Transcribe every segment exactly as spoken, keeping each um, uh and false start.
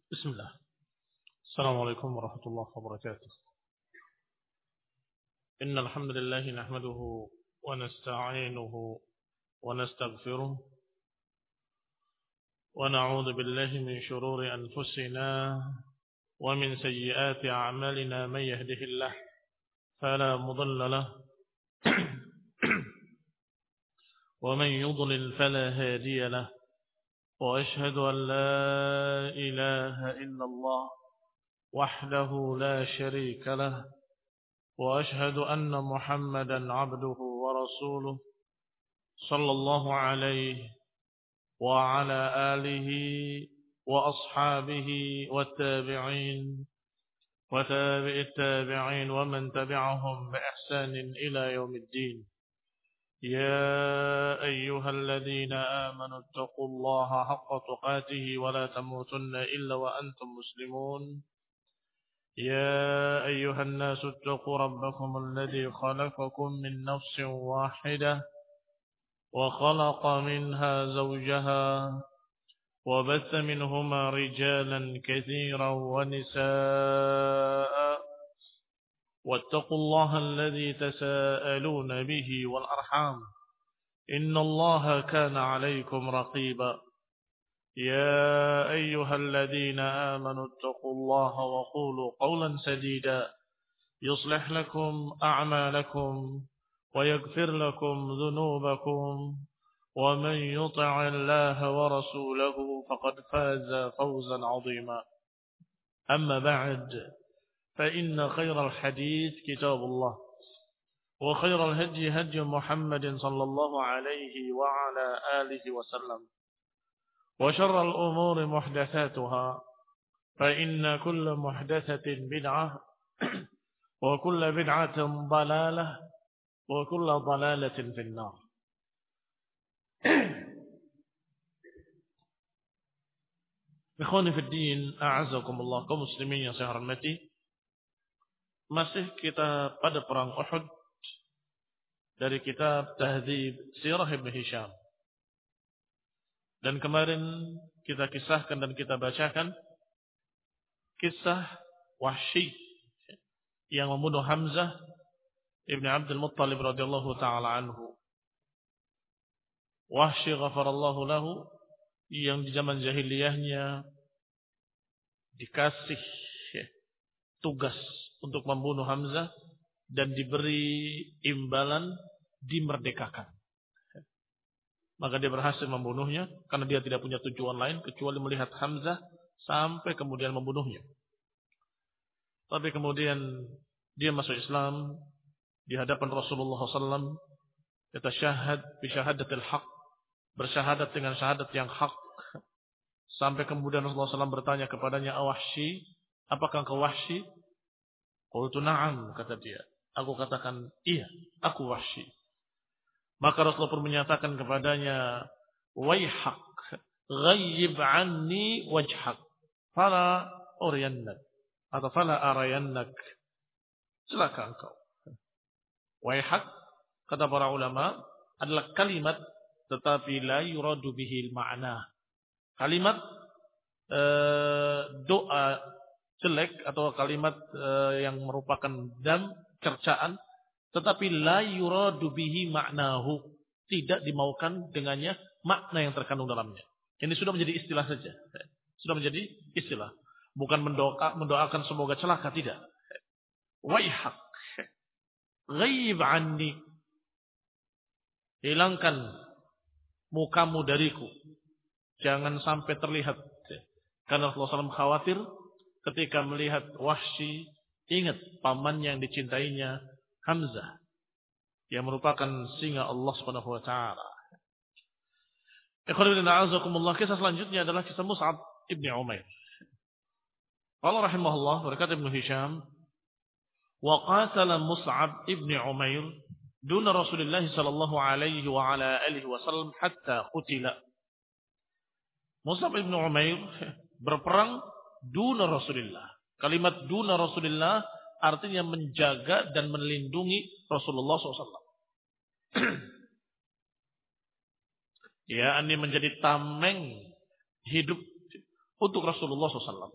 بسم الله. السلام عليكم ورحمة الله وبركاته. إن الحمد لله نحمده ونستعينه ونستغفره ونعوذ بالله من شرور أنفسنا ومن سيئات أعمالنا. من يهده الله فلا مضل له ومن يضلل فلا هادي له، وأشهد أن لا إله إلا الله وحده لا شريك له، وأشهد أن محمدا عبده ورسوله صلى الله عليه وعلى آله وأصحابه والتابعين وتابع التابعين ومن تبعهم بإحسان إلى يوم الدين. يا أيها الذين آمنوا اتقوا الله حق تقاته ولا تموتن إلا وأنتم مسلمون. يا أيها الناس اتقوا ربكم الذي خلقكم من نفس واحدة وخلق منها زوجها وبث منهما رجالا كثيرا ونساء، واتقوا الله الذي تساءلون به والأرحام إن الله كان عليكم رقيبا. يا أيها الذين آمنوا اتقوا الله وقولوا قولا سديدا يصلح لكم أعمالكم ويغفر لكم ذنوبكم، ومن يطع الله ورسوله فقد فاز فوزا عظيما. أما بعد، فإن خير الحديث كتاب الله، وخير الهدي هدي محمد صلى الله عليه وعلى آله وسلم، وشر الأمور محدثاتها، فإن كل محدثة بدعة وكل بدعة ضلالة وكل ضلالة في النار. Ikhwani fi din, a'azzakumullah, kaum muslimin yang saya hormati. Masih kita pada perang Uhud dari kitab Tahdzib Sirah Ibn Hisham. Dan kemarin kita kisahkan dan kita bacakan kisah Wahsy yang membunuh Hamzah Ibn Abdul Muttalib radhiyallahu ta'ala anhu. Wahsy ghafarallahu lahu, yang di zaman jahiliyahnya dikasih tugas untuk membunuh Hamzah dan diberi imbalan dimerdekakan. Maka dia berhasil membunuhnya karena dia tidak punya tujuan lain kecuali melihat Hamzah sampai kemudian membunuhnya. Tapi kemudian dia masuk Islam di hadapan Rasulullah sallallahu alaihi wasallam, yatashahhad bi syahadatil haqq, bersyahadat dengan syahadat yang hak. Sampai kemudian Rasulullah sallallahu alaihi wasallam bertanya kepadanya, "Awahsy, apakah engkau Wahsy?" Qultu na'am, kata dia. Aku katakan, iya, aku Wahsy. Maka Rasulullah pun menyatakan kepadanya, "Waihak, ghayyib anni wajhak, fala uriyannak, atau fala arayannak." Celaka engkau. Waihak, kata para ulama, adalah kalimat tetapi la yuradu bihil ma'na. Kalimat e, doa jelek atau kalimat e, yang merupakan dam, cercaan, tetapi la yuradu bihi ma'nahu, tidak dimaukan dengannya makna yang terkandung dalamnya. Ini sudah menjadi istilah saja. Sudah menjadi istilah. Bukan mendoa, mendoakan semoga celaka, tidak. Waihak, ghaib anni, hilangkan mukamu dariku, jangan sampai terlihat. Karena Rasulullah sallallahu alaihi wasallam khawatir ketika melihat Wahsy, ingat pamannya yang dicintainya, Hamzah, yang merupakan singa Allah Subhanahu wa taala. Ikhwan fillah, a'azakumullah. Kisah selanjutnya adalah kisah Mus'ab ibn Umair. Allah rahimahullah, berkata Ibn Hisham, "Wa qatala Mus'ab ibn Umair duna Rasulullah sallallahu alaihi wa ala alihi wasallam hatta qutila." Mus'ab ibn Umair berperang duna Rasulullah. Kalimat duna Rasulullah artinya menjaga dan melindungi Rasulullah sallallahu alaihi wasallam. Ya, ini menjadi tameng hidup untuk Rasulullah shallallahu alaihi wasallam.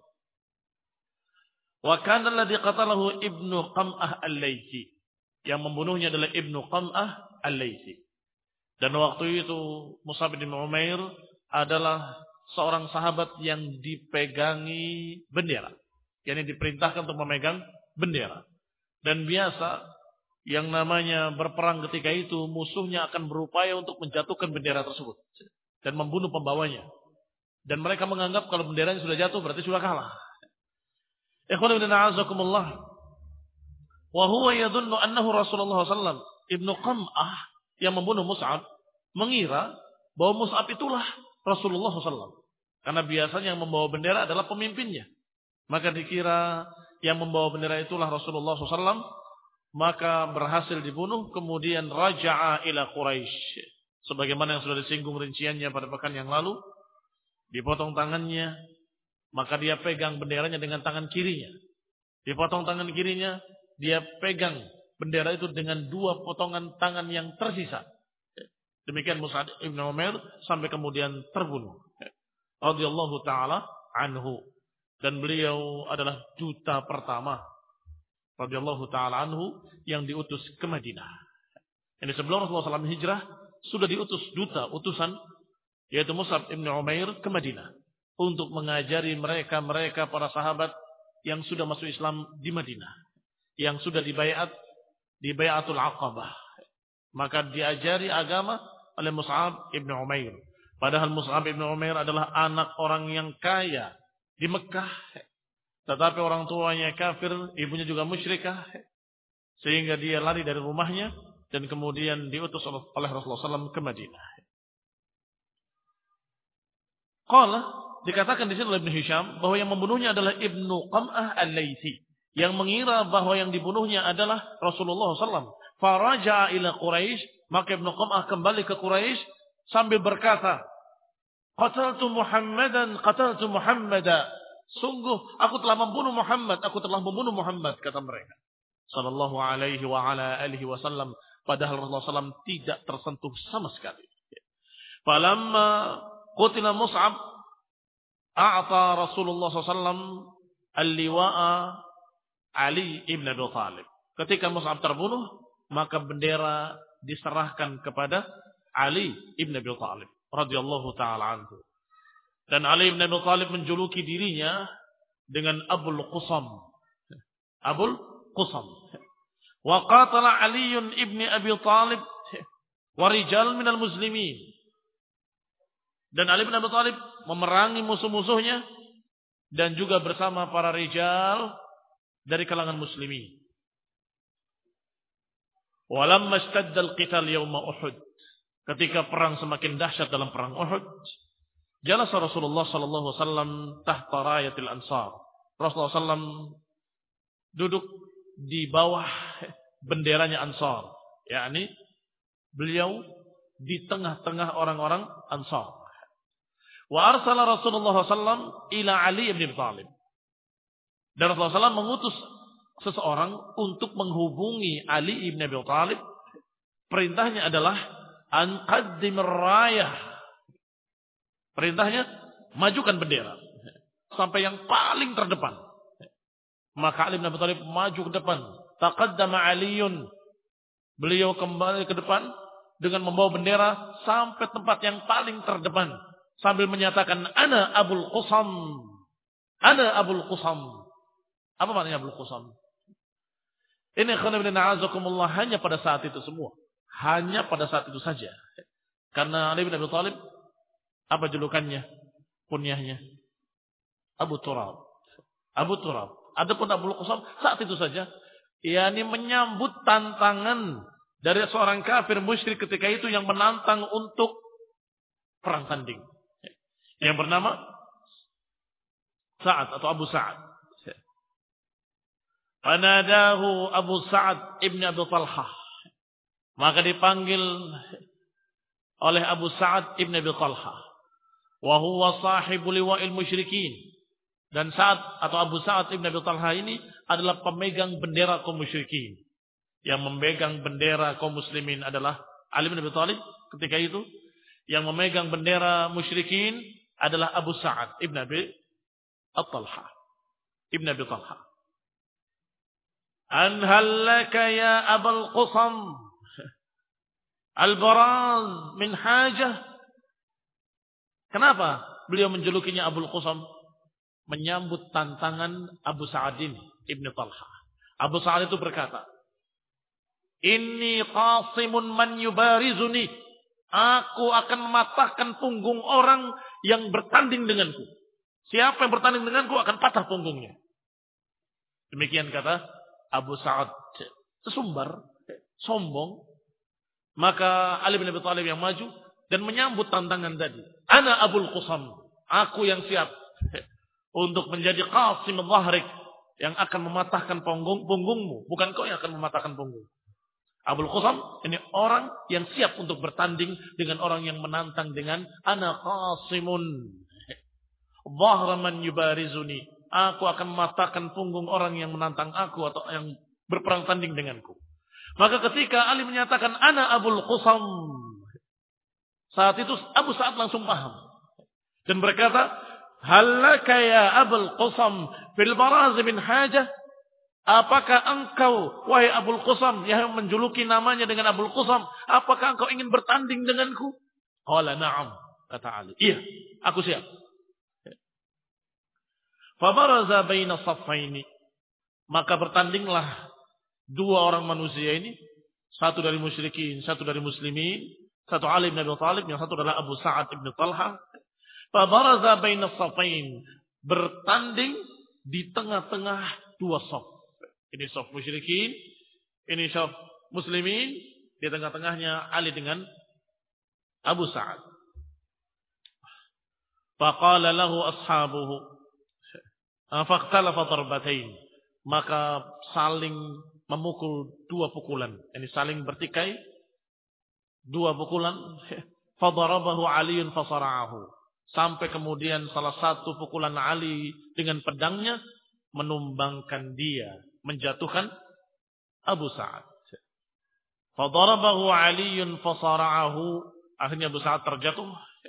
Wa kana alladhi qatalahu Ibnu Qam'ah Al-Laitsi. Yang membunuhnya adalah Ibnu Qam'ah Al-Laitsi. Dan waktu itu Mus'ab bin Umair adalah seorang sahabat yang dipegangi bendera. Yang diperintahkan untuk memegang bendera. Dan biasa yang namanya berperang ketika itu musuhnya akan berupaya untuk menjatuhkan bendera tersebut. Dan membunuh pembawanya. Dan mereka menganggap kalau benderanya sudah jatuh berarti sudah kalah. Ikhwan ibn a'azakumullah. Wa huwa yadhunnu annahu Rasulullah sallallahu alaihi wasallam. Ibnu Qam'ah yang membunuh Mus'ab mengira bahwa Mus'ab itulah Rasulullah sallallahu alaihi wasallam. Karena biasanya yang membawa bendera adalah pemimpinnya. Maka dikira yang membawa bendera itulah Rasulullah sallallahu alaihi wasallam. Maka berhasil dibunuh. Kemudian raja'a ila Quraisy. Sebagaimana yang sudah disinggung rinciannya pada pekan yang lalu. Dipotong tangannya. Maka dia pegang benderanya dengan tangan kirinya. Dipotong tangan kirinya, dia pegang bendera itu dengan dua potongan tangan yang tersisa. Demikian Mus'ab bin Umair sampai kemudian terbunuh. Radhiyallahu taala anhu. Dan beliau adalah duta pertama. Radhiyallahu taala anhu yang diutus ke Madinah. Ini sebelum Rasulullah shallallahu alaihi wasallam hijrah sudah diutus duta utusan yaitu Mus'ab bin Umair ke Madinah. Untuk mengajari mereka-mereka para sahabat yang sudah masuk Islam di Madinah. Yang sudah dibayat di Bayatul Aqabah. Maka diajari agama oleh Mus'ab ibn Umair. Padahal Mus'ab ibn Umair adalah anak orang yang kaya di Mekah. Tetapi orang tuanya kafir, ibunya juga musyrikah. Sehingga dia lari dari rumahnya dan kemudian diutus oleh Rasulullah shallallahu alaihi wasallam ke Madinah. Qala dikatakan di sini oleh Ibnu Hisham bahwa yang membunuhnya adalah Ibnu Qam'ah Al-Laitsi, yang mengira bahwa yang dibunuhnya adalah Rasulullah shallallahu alaihi wasallam. Faraja'a ila Quraisy, maka Ibnu Qam'ah kembali ke Quraisy sambil berkata, "Qataltu Muhammadan, qataltu Muhammada." Sungguh aku telah membunuh Muhammad, aku telah membunuh Muhammad, kata mereka. Sallallahu alaihi wa ala alihi wasallam, padahal Rasulullah shallallahu alaihi wasallam tidak tersentuh sama sekali. Falamma qutila Mus'ab a'ta Rasulullah shallallahu alaihi wasallam al-liwa'a Ali ibn Abi Thalib. Ketika Mus'ab terbunuh, maka bendera diserahkan kepada Ali ibn Abi Thalib radhiyallahu taala anhu. Dan Ali ibn Abi Thalib menjuluki dirinya dengan Abul Qusam. Abul Qusam. Wa qatala Ali ibn Abi Thalib wa rijal minal muslimin. Dan Ali bin Abi Thalib memerangi musuh-musuhnya dan juga bersama para rijal dari kalangan muslimin. Walamma ishtadda al-qital yawma Uhud. Ketika perang semakin dahsyat dalam perang Uhud, jalasa Rasulullah sallallahu alaihi wasallam tahta rayatil ansar. Rasulullah sallallahu alaihi wasallam duduk di bawah benderanya Ansar, yakni beliau di tengah-tengah orang-orang Ansar. Wa arsala Rasulullah sallallahu alaihi wasallam ila Ali ibn Abi Thalib. Dan Rasulullah sallallahu alaihi wasallam mengutus seseorang untuk menghubungi Ali ibn Abi Thalib. Perintahnya adalah an qaddimir rayah. Perintahnya majukan bendera sampai yang paling terdepan. Maka Ali bin Abi Thalib maju ke depan. Taqaddama Aliun. Beliau kembali ke depan dengan membawa bendera sampai tempat yang paling terdepan. Sambil menyatakan, Ana Abul Qusam. Ana Abul Qusam. Apa maknanya Abul Qusam? Ini khana bin na'azakumullah hanya pada saat itu semua. Hanya pada saat itu saja. Karena Ali bin Abi Thalib, apa julukannya? Kunyahnya? Abu Turab. Abu Turab. Adapun Abul Qusam saat itu saja. yakni menyambut tantangan dari seorang kafir musyrik ketika itu yang menantang untuk perang tanding. Yang bernama Sa'ad atau Abu Sa'ad. Fanadahu Abu Sa'ad ibn Abi Talhah. Maka dipanggil oleh Abu Sa'ad ibn Abi Talhah. Wa huwa sahibu liwa'il musyrikin. Dan Sa'ad atau Abu Sa'ad ibn Abi Talhah ini adalah pemegang bendera kaum musyrikin. Yang memegang bendera kaum muslimin adalah Ali bin Abi Thalib ketika itu. Yang memegang bendera musyrikin adalah Abu Sa'ad ibn Abi At-Talha, Ibn Abi Talha. An hallaka ya Abul Qusam al-baraz min hajah. Kenapa beliau menjulukinya Abul Qusam? Menyambut tantangan Abu Sa'adin Ibn Talha. Abu Sa'ad itu berkata, Inni qasimun man yubarizuni. Aku akan mematahkan punggung orang yang bertanding denganku. Siapa yang bertanding denganku akan patah punggungnya. Demikian kata Abu Sa'ad. Sesumbar, sombong. Maka Ali bin Abi Thalib yang maju dan menyambut tantangan tadi. Ana Abul Qusam. Aku yang siap untuk menjadi qasim al-dhahrik, yang akan mematahkan punggung, punggungmu. Bukan kau yang akan mematahkan punggung. Abul Qusam ini orang yang siap untuk bertanding dengan orang yang menantang dengan ana qasimun dhahra man yubarizuni. Aku akan mematahkan punggung orang yang menantang aku atau yang berperang tanding denganku. Maka ketika Ali menyatakan ana Abul Qusam, saat itu Abu Sa'ad langsung paham dan berkata, "Hallaka ya Abul Qusam fil baraz min hajah?" Apakah engkau, wahai Abul Qusam, yang menjuluki namanya dengan Abul Qusam, apakah engkau ingin bertanding denganku? Qala na'am, kata Ali. Iya, aku siap. Fabaraza baina saffaini. Maka bertandinglah dua orang manusia ini, satu dari musyrikin, satu dari muslimin, satu Ali bin Abi Thalib, yang satu adalah Abu Sa'ad ibn Talha. Fabaraza baina saffain. Bertanding di tengah-tengah dua saf. Ini saf musyrikin, ini saf muslimin, di tengah-tengahnya Ali dengan Abu Sa'ad. Faqala lahu ashabuhu faqtalafa darbatain. Maka saling memukul dua pukulan. Ini saling bertikai dua pukulan. Fadarabahu Aliun fasara'ahu. Sampai kemudian salah satu pukulan Ali dengan pedangnya menumbangkan dia, menjatuhkan Abu Sa'ad. Fadarabahu Aliun fasara'ahu. Akhirnya Abu Sa'ad terjatuh.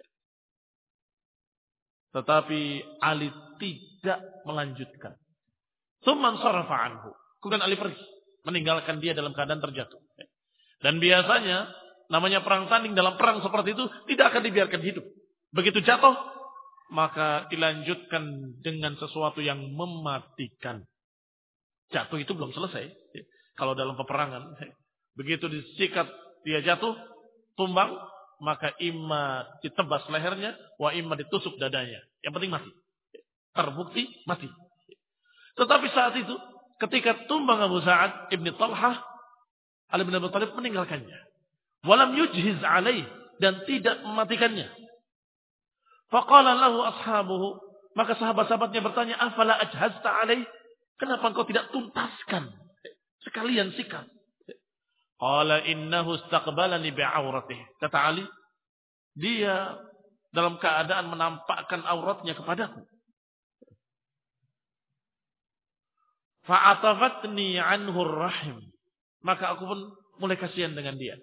Tetapi Ali tidak melanjutkan. Tsumman sarafa anhu. Kemudian Ali pergi, meninggalkan dia dalam keadaan terjatuh. Dan biasanya namanya perang tanding, dalam perang seperti itu tidak akan dibiarkan hidup. Begitu jatuh, maka dilanjutkan dengan sesuatu yang mematikan. Jatuh itu belum selesai. Kalau dalam peperangan, begitu disikat dia jatuh, tumbang, maka imma ditebas lehernya, wa imma ditusuk dadanya. Yang penting mati. Terbukti mati. Tetapi saat itu, ketika tumbang Abu Sa'ad ibn Talha, Ali bin Abi Thalib meninggalkannya. Walam yujhiz alaih, dan tidak mematikannya. Faqala lahu ashabuhu, maka sahabat-sahabatnya bertanya, afala ajhazta alaih? Kenapa engkau tidak tuntaskan? Sekalian sikat. Qala innahu istaqbalani bi'auratih. Kata Ali, dia dalam keadaan menampakkan auratnya kepadaku. Fa'atafatni anhu rahim. Maka aku pun mulai kasihan dengan dia.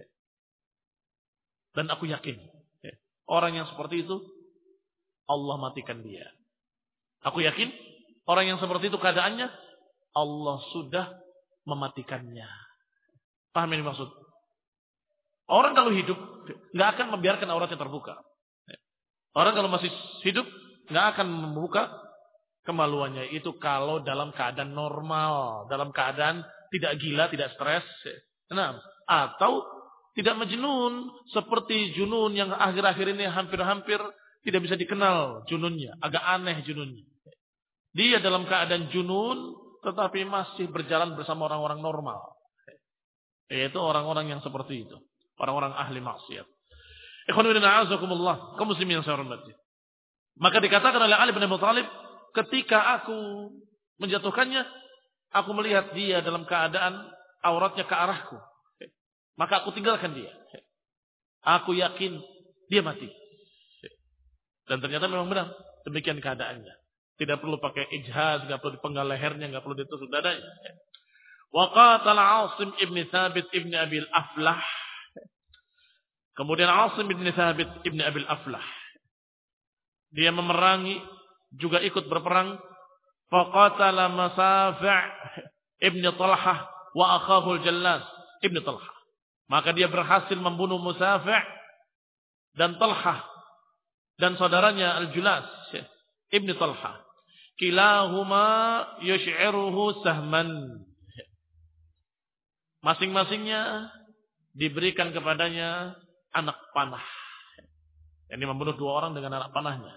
Dan aku yakin, orang yang seperti itu, Allah matikan dia. Aku yakin, orang yang seperti itu keadaannya, Allah sudah mematikannya. Paham ini maksud? Orang kalau hidup, nggak akan membiarkan auratnya terbuka. Orang kalau masih hidup, nggak akan membuka kemaluannya. Itu kalau dalam keadaan normal, dalam keadaan tidak gila, tidak stres. Nah, atau tidak majnun, seperti junun yang akhir-akhir ini hampir-hampir tidak bisa dikenal jununnya, agak aneh jununnya. Dia dalam keadaan junun, tetapi masih berjalan bersama orang-orang normal. Yaitu orang-orang yang seperti itu. Orang-orang ahli maksiat. Ikhwan fillah a'azakumullah, kaum muslimin yang saya hormati. Maka dikatakan oleh Ali bin Abi Thalib, ketika aku menjatuhkannya, aku melihat dia dalam keadaan auratnya ke arahku. Maka aku tinggalkan dia. Aku yakin dia mati. Dan ternyata memang benar. Demikian keadaannya. Tidak perlu pakai ijhaz, tidak perlu dipenggal lehernya, tidak perlu ditusuk dadanya. Wa qatala Asim ibn Thabit ibn Abi al-Aflah. Kemudian Asim ibn Thabit ibn Abi al-Aflah. Dia memerangi juga ikut berperang. Faqatala Masafi' ibn Talhah wa akhahu al-Jallas ibn Talhah. Maka dia berhasil membunuh Masafi' dan Talhah dan saudaranya Al-Julas ibn Talhah. Kilahuma yush'iruhu sahman. Masing-masingnya diberikan kepadanya anak panah. Yang membunuh dua orang dengan anak panahnya.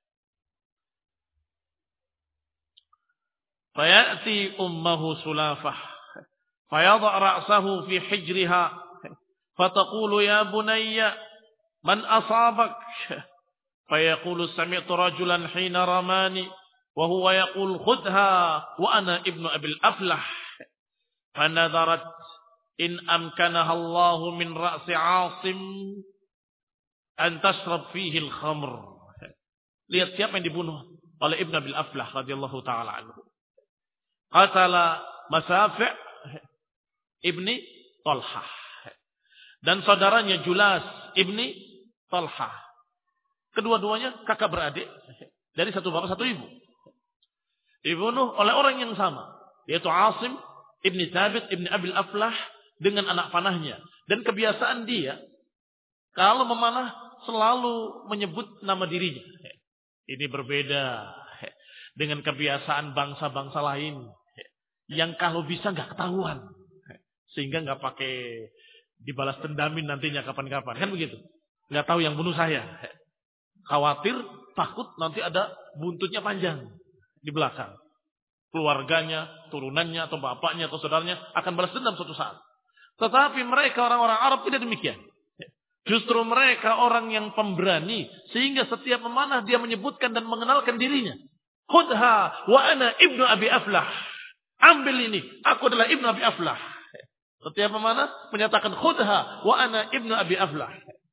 Fayati ummuhu Sulafah. Fayadha' ra'sahu fi hijriha. Fataqulu ya bunayya man asabak. Fayaqulu sami'tu rajulan hina ramani. Wahuwa yaqul khudha wa ana ibnu abil aflah. Fanadharat in amkanaha Allahu min ra'si Asim an tashrab fihi al-khamr. Lihat siapa yang dibunuh oleh Ibn Abil Aflah radhiyallahu taala anhu. Qatala Masafi' ibni Talhah dan saudaranya Julas ibni Talhah. Kedua-duanya kakak beradik dari satu bapak satu ibu. Dibunuh oleh orang yang sama, yaitu Asim ibni Thabit ibni Abil Aflah dengan anak panahnya. Dan kebiasaan dia kalau memanah selalu menyebut nama dirinya. Ini berbeda dengan kebiasaan bangsa-bangsa lain yang kalau bisa nggak ketahuan, sehingga nggak pakai dibalas dendamin nantinya kapan-kapan, kan begitu? Nggak tahu yang bunuh saya, khawatir takut nanti ada buntutnya panjang di belakang, keluarganya, turunannya atau bapaknya atau saudaranya akan balas dendam suatu saat. Tetapi mereka orang-orang Arab tidak demikian. Justru mereka orang yang pemberani, sehingga setiap memanah dia menyebutkan dan mengenalkan dirinya. Khudha wa ana ibnu Abi Aflah. Ambil ini, aku adalah ibnu Abi Aflah. Setiap memanah menyatakan khudha wa ana ibnu Abi Aflah.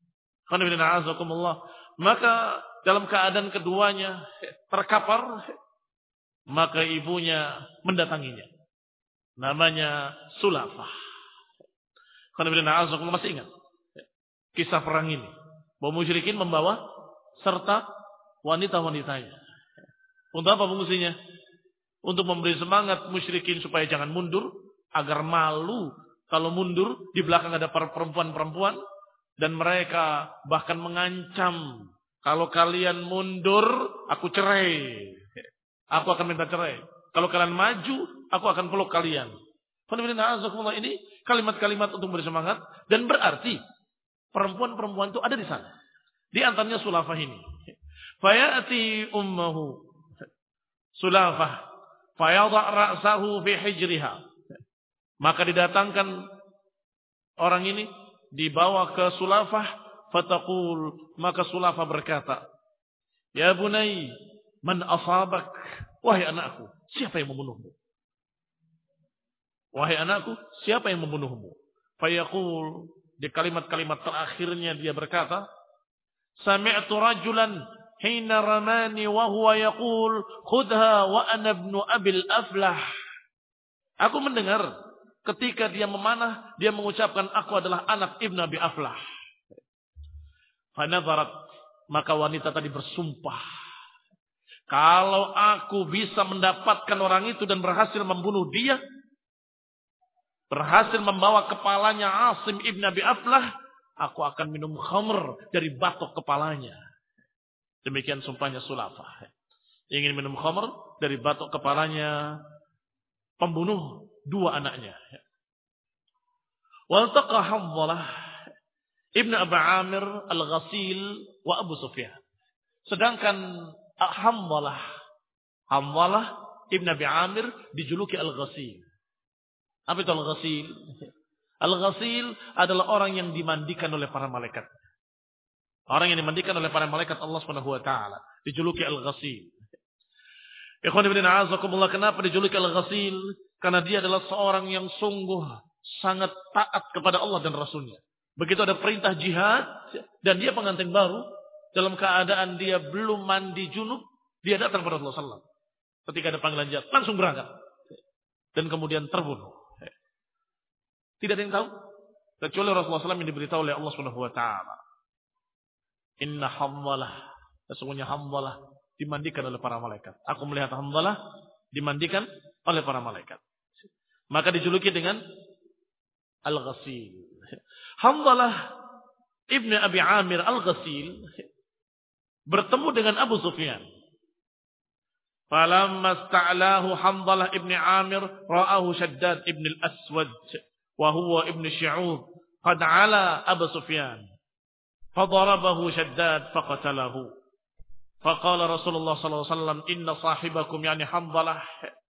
Maka dalam keadaan keduanya terkapar, maka ibunya mendatanginya. Namanya Sulafah. Masih ingat kisah perang ini, bahwa musyrikin membawa serta wanita-wanitanya. Untuk apa fungsinya? Untuk memberi semangat musyrikin supaya jangan mundur, agar malu kalau mundur di belakang ada para perempuan-perempuan, dan mereka bahkan mengancam, kalau kalian mundur aku cerai, aku akan minta cerai. Kalau kalian maju, aku akan peluk kalian. Ini kalimat-kalimat untuk memberi semangat, dan berarti perempuan-perempuan itu ada di sana. Di antaranya Sulafah ini. Fayati ummuhu Sulafah. Fayadha' ra'sahu fi hijriha. Maka didatangkan orang ini, dibawa ke Sulafah. Fataqul. Maka Sulafah berkata, ya bunai, man asabak. Wahai anakku, siapa yang membunuhmu? Wahai anakku, siapa yang membunuhmu? Fayaqul. Di kalimat-kalimat terakhirnya dia berkata, sami'tu rajulan hina ramani wa huwa yaqul khudha wa ana ibnu Abil Aflah. Aku mendengar ketika dia memanah, dia mengucapkan aku adalah anak Ibnu Abi Aflah. Fanadharat, maka wanita tadi bersumpah, kalau aku bisa mendapatkan orang itu dan berhasil membunuh dia, berhasil membawa kepalanya Asim ibn Abi Aflah, aku akan minum khamr dari batok kepalanya. Demikian sumpahnya Sulafah. Ingin minum khamr dari batok kepalanya pembunuh dua anaknya. Waltaqa Hamzalah ibn Abi Amir al-Ghasil wa Abu Sufyan. Sedangkan Hamzalah, Hamzalah ibn Abi Amir dijuluki al-Ghasil. Apa itu al-Ghasil? Al-Ghasil adalah orang yang dimandikan oleh para malaikat. Orang yang dimandikan oleh para malaikat Allah Subhanahu wa taala dijuluki al-Ghasil. Ikhwan ibn a'azakumullah, kenapa dijuluki al-Ghasil? Karena dia adalah seorang yang sungguh sangat taat kepada Allah dan Rasulnya. Begitu ada perintah jihad dan dia pengantin baru, dalam keadaan dia belum mandi junub, dia datang kepada Rasulullah sallallahu alaihi wasallam. Ketika ada panggilan jihad, langsung berangkat dan kemudian terbunuh. Tidak ada yang tahu kecuali Rasulullah sallallahu alaihi wasallam yang diberitahu oleh Allah Subhanahu wa taala. Inna Hamzalah, sesungguhnya Hamzalah dimandikan oleh para malaikat. Aku melihat Hanzalah dimandikan oleh para malaikat. Maka dijuluki dengan Al-Ghasil. Hanzalah Ibn Abi Amir Al-Ghasil bertemu dengan Abu Sufyan. Falamma sta'lahu Hanzalah Ibn Amir ra'ahu Shaddad Ibn Al-Aswad wa huwa Ibn Shu'ub qad 'ala Abu Sufyan. Fadarabahu Shaddad faqatalahu. Faqala Rasulullah sallallahu alaihi wasallam inna sahibakum yani Hanzalah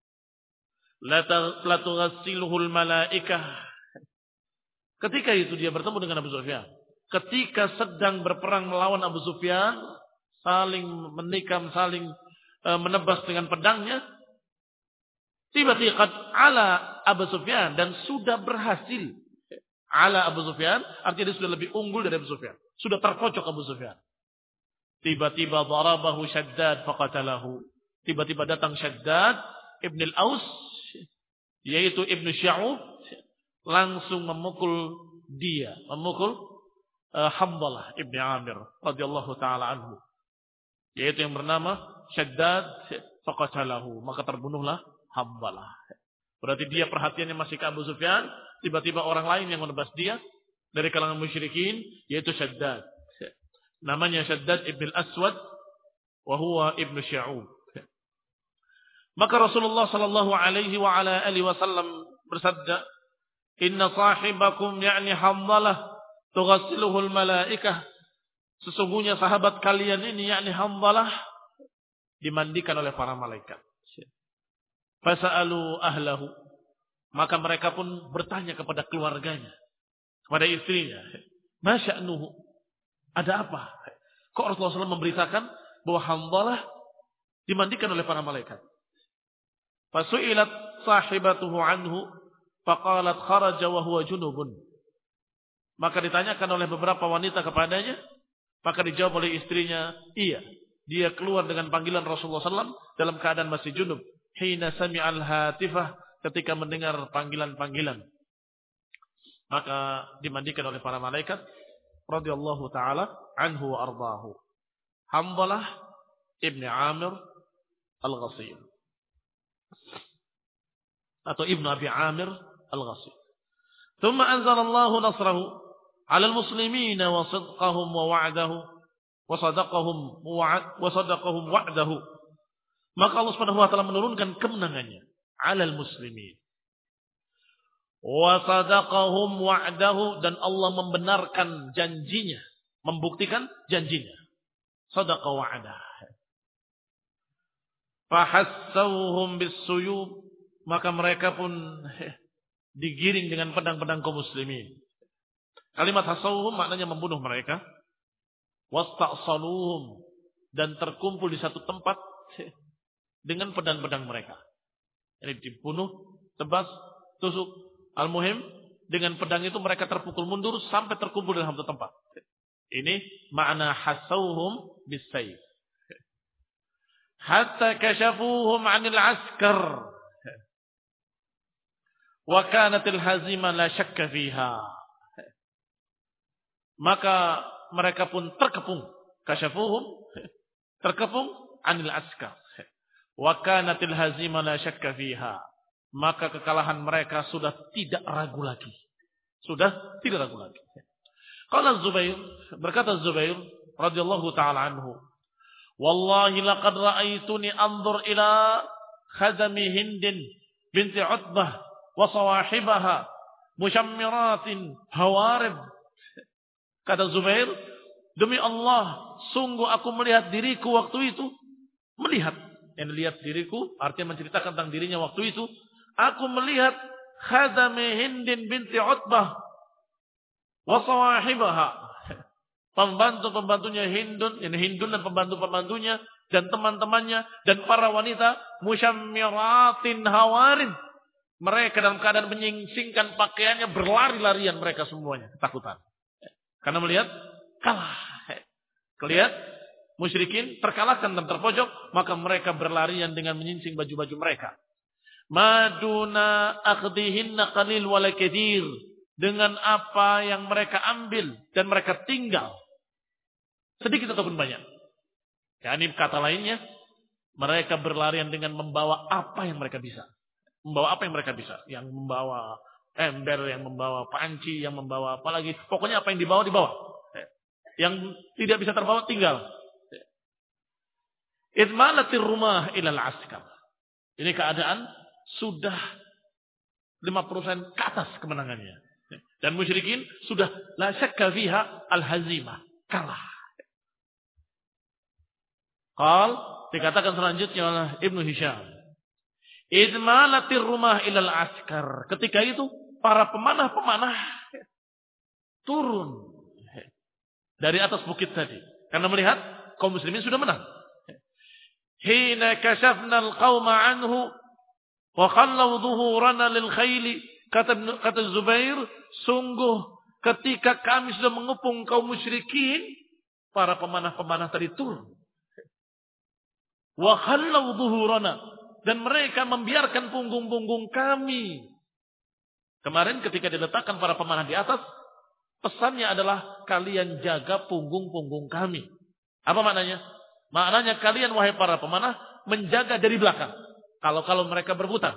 la tughassiluhu al-malaikah. Ketika itu dia bertemu dengan Abu Sufyan. Ketika sedang berperang melawan Abu Sufyan, saling menikam, saling e, menebas dengan pedangnya. Tiba-tiba ala Abu Sufyan dan sudah berhasil. Ala Abu Sufyan, artinya dia sudah lebih unggul dari Abu Sufyan. Sudah terpojok Abu Sufyan. Tiba-tiba darabahu Shaddad faqatalahu. Tiba-tiba datang Shaddad Ibn al-Aus, yaitu Ibn Shu'ub, langsung memukul dia, memukul uh, Hanzalah Ibn Amir radhiyallahu taala anhu, yaitu yang bernama Shaddad faqatalahu, maka terbunuhlah Hanzalah. Berarti dia perhatiannya masih ke Abu Sufyan, tiba-tiba orang lain yang menebas dia dari kalangan musyrikin, yaitu Shaddad. Namanya Shaddad Ibn al-Aswad wa huwa Ibn Shu'ub. Maka Rasulullah sallallahu alaihi wa ala alihi wasallam bersabda, "Inna sahibakum ya'ni Hanzalah tughassiluhu al-malaikah." Sesungguhnya sahabat kalian ini yakni Hanzalah dimandikan oleh para malaikat. Fasa'alu ahlahu. Maka mereka pun bertanya kepada keluarganya, kepada istrinya, "Ma sya'nuhu?" Ada apa? Kok Rasulullah sallallahu alaihi wasallam memberitakan bahwa Hanzalah dimandikan oleh para malaikat? Fasu'ilat sahibatuhu anhu faqalat kharaja wa huwa junubun. Maka ditanyakan oleh beberapa wanita kepadanya, maka dijawab oleh istrinya, iya, dia keluar dengan panggilan Rasulullah sallallahu alaihi wasallam dalam keadaan masih junub. Hina sami'al hatifah, ketika mendengar panggilan-panggilan. Maka dimandikan oleh para malaikat radhiyallahu taala anhu wa ardaahu. Hanzalah Ibn Amir Al-Ghasil atau Ibn Abi Amir Al-Ghasil. Thumma anzalallahu nasrahu 'ala al-muslimin wa sidqahum wa wa'dahu wa sadaqahum wa sadaqahum wa'dahu. Maka Allah Subhanahu wa taala menurunkan kemenangannya 'ala al-muslimin wa sadaqahum wa'dahu, dan Allah membenarkan janjinya, membuktikan janjinya. Sadaqa wa'dah. Fahassawhum bis-suyub, maka mereka pun digiring dengan pedang-pedang kaum muslimin. Kalimat hasawhum maknanya membunuh mereka. Wasta'saluhum, dan terkumpul di satu tempat dengan pedang-pedang mereka. Ini dibunuh, tebas, tusuk. Al-muhim, dengan pedang itu mereka terpukul mundur sampai terkumpul dalam satu tempat. Ini makna hasawhum bis-sayf. Hatta kashafuhum 'anil askar. Wa kanatil hazimah la syakka fiha. Maka mereka pun terkepung. Kashafuhum, terkepung 'anil askar. Wa kanatil hazimah la syakka fiha. Maka kekalahan mereka sudah tidak ragu lagi. Sudah tidak ragu lagi. Qala Zubair, berkata Zubair radhiyallahu taala anhu, "Wallahi laqad ra'aituni anzur ila khadami Hindin binti Utbah wa sawahibaha mushammiratin hawarib." Kata Zubair, demi Allah, sungguh aku melihat diriku waktu itu, melihat, yang lihat diriku artinya menceritakan tentang dirinya waktu itu. Aku melihat khadami Hindin binti Utbah wa sawahibaha, pembantu-pembantunya Hindun, ini Hindun dan pembantu-pembantunya dan teman-temannya dan para wanita musyammiratin hawarin. Mereka dalam keadaan menyingsingkan pakaiannya, berlari-larian mereka semuanya ketakutan. Karena melihat kalah. Kelihat musyrikin terkalahkan dan terpojok, maka mereka berlarian dengan menyingsing baju-baju mereka. Maduna akhdihinna qalil wala kathir, dengan apa yang mereka ambil dan mereka tinggal sedikit ataupun banyak. Yani kata lainnya, Mereka berlarian dengan membawa apa yang mereka bisa. Membawa apa yang mereka bisa. Yang membawa ember, yang membawa panci, yang membawa apa lagi. Pokoknya apa yang dibawa, dibawa. Yang tidak bisa terbawa, tinggal. Idmalatir rumah ilal askar. Ini keadaan sudah lima puluh persen ke atas kemenangannya. Dan musyrikin sudah la syakka fiha al-hazimah. Kalah. Qal, dikatakan selanjutnya oleh Ibnu Hisham. Idmalatir rumah ilal askar. Ketika itu para pemanah-pemanah turun dari atas bukit tadi. Karena melihat kaum muslimin sudah menang. Hina kashafna al-qawma anhu wa khallaw dhuhurana lil khayli. Kata, kata Zubair, sungguh ketika kami sudah mengepung kaum musyrikin, para pemanah-pemanah tadi turun. Wa khallaw dhuhurana. Dan mereka membiarkan punggung-punggung kami. Kemarin ketika diletakkan para pemanah di atas, pesannya adalah kalian jaga punggung-punggung kami. Apa maknanya? Maknanya kalian wahai para pemanah menjaga dari belakang. Kalau-kalau mereka berputar.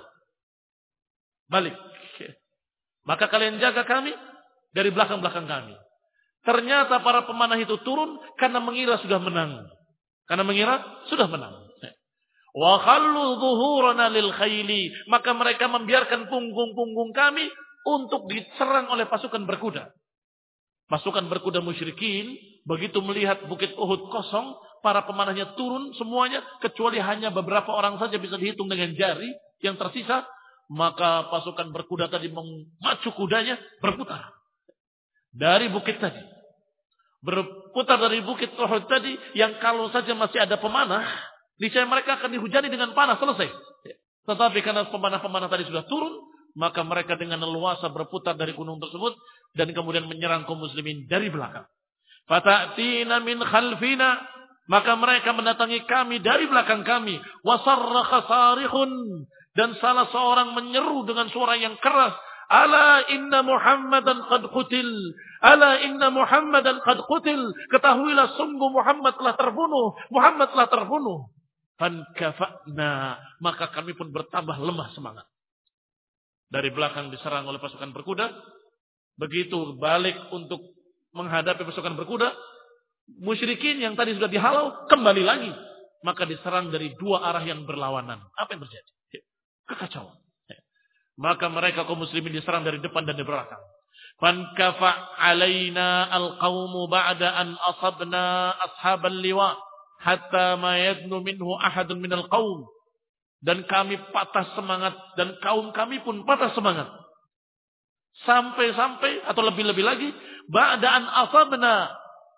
Balik. Maka kalian jaga kami dari belakang-belakang kami. Ternyata para pemanah itu turun karena mengira sudah menang. Karena mengira sudah menang. Wa khallu dhuhurana lil khayli. Maka mereka membiarkan punggung-punggung kami untuk diserang oleh pasukan berkuda. Pasukan berkuda musyrikin begitu melihat bukit Uhud kosong, para pemanahnya turun semuanya kecuali hanya beberapa orang saja bisa dihitung dengan jari yang tersisa. Maka pasukan berkuda tadi memacu kudanya berputar dari bukit tadi. Berputar dari bukit Uhud tadi yang kalau saja masih ada pemanah, niscaya mereka akan dihujani dengan panah selesai. Tetapi karena pemanah-pemanah tadi sudah turun, maka mereka dengan leluasa berputar dari gunung tersebut dan kemudian menyerang kaum muslimin dari belakang. Fata'tina min khalfina, maka mereka mendatangi kami dari belakang kami. Wasarrakha sarihun, dan salah seorang menyeru dengan suara yang keras, ala inna Muhammadan qad qutil, ala inna Muhammadan qad qutil, ketahuilah sungguh Muhammad telah terbunuh, Muhammad telah terbunuh. Fankafa'na, maka kami pun bertambah lemah semangat. Dari belakang diserang oleh pasukan berkuda, begitu balik untuk menghadapi pasukan berkuda, musyrikin yang tadi sudah dihalau kembali lagi, maka diserang dari dua arah yang berlawanan. Apa yang terjadi? Kekacauan. Maka mereka kaum muslimin diserang dari depan dan dari belakang. Fankafa alaina alqaumu ba'da an asabna ashabal liwa hatta ma yadnu minhu ahadun minal qaum. Dan kami patah semangat dan kaum kami pun patah semangat. Sampai-sampai atau lebih-lebih lagi ba'da an asabna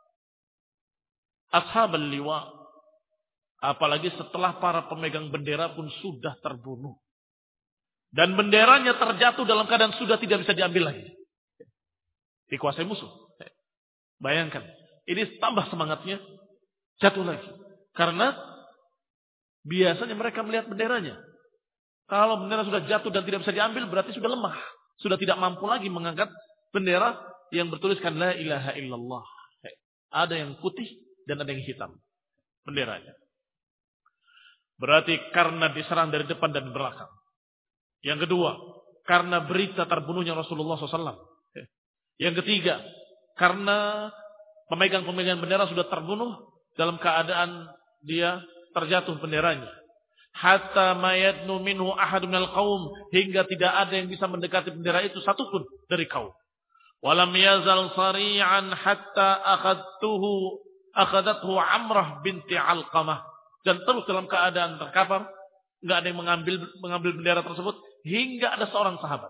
ashabal liwa. Apalagi setelah para pemegang bendera pun sudah terbunuh. Dan benderanya terjatuh dalam keadaan sudah tidak bisa diambil lagi. Dikuasai musuh. Bayangkan. Ini tambah semangatnya. Jatuh lagi. Karena biasanya mereka melihat benderanya. Kalau bendera sudah jatuh dan tidak bisa diambil, berarti sudah lemah. Sudah tidak mampu lagi mengangkat bendera yang bertuliskan La ilaha illallah. Ada yang putih dan ada yang hitam. Benderanya. Berarti karena diserang dari depan dan belakang. Yang kedua, karena berita terbunuhnya Rasulullah shallallahu alaihi wasallam. Yang ketiga, karena pemegang-pemegang bendera sudah terbunuh dalam keadaan dia terjatuh benderanya. Hatta mayadnu minhu ahad minal qaum, hingga tidak ada yang bisa mendekati bendera itu satupun dari kaum. Walam yazal sari'an hatta akhadtuhu akhadathu Amrah binti Alqamah, dan terus dalam keadaan terkapar, enggak ada yang mengambil mengambil bendera tersebut hingga ada seorang sahabat